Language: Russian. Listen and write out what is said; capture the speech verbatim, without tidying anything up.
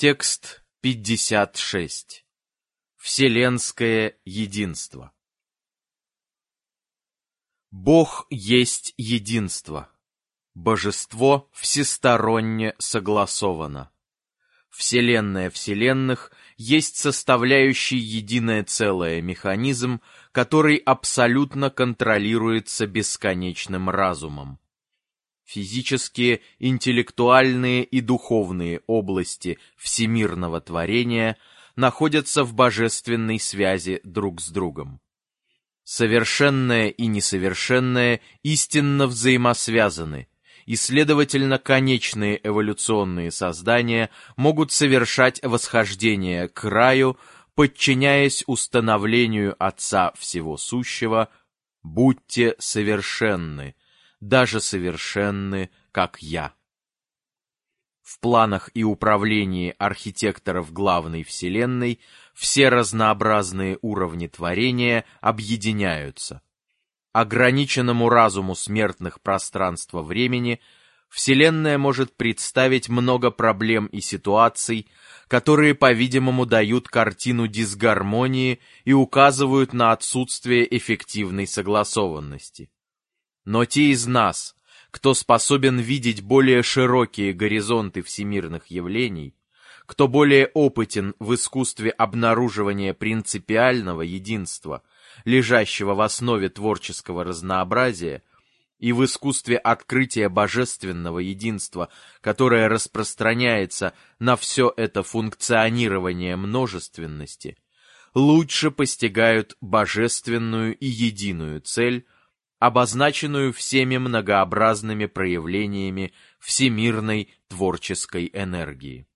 Текст пятьдесят шесть. Вселенское единство. Бог есть единство. Божество всесторонне согласовано. Вселенная вселенных есть составляющий единое целое механизм, который абсолютно контролируется бесконечным разумом. Физические, интеллектуальные и духовные области всемирного творения находятся в божественной связи друг с другом. Совершенное и несовершенное истинно взаимосвязаны, и, следовательно, конечные эволюционные создания могут совершать восхождение к раю, подчиняясь установлению Отца Всего Сущего: «Будьте совершенны, даже совершенны, как Я». В планах и управлении архитекторов главной Вселенной все разнообразные уровни творения объединяются. Ограниченному разуму смертных пространства-времени Вселенная может представить много проблем и ситуаций, которые, по-видимому, дают картину дисгармонии и указывают на отсутствие эффективной согласованности. Но те из нас, кто способен видеть более широкие горизонты всемирных явлений, кто более опытен в искусстве обнаруживания принципиального единства, лежащего в основе творческого разнообразия, и в искусстве открытия божественного единства, которое распространяется на все это функционирование множественности, лучше постигают божественную и единую цель, обозначенную всеми многообразными проявлениями всемирной творческой энергии.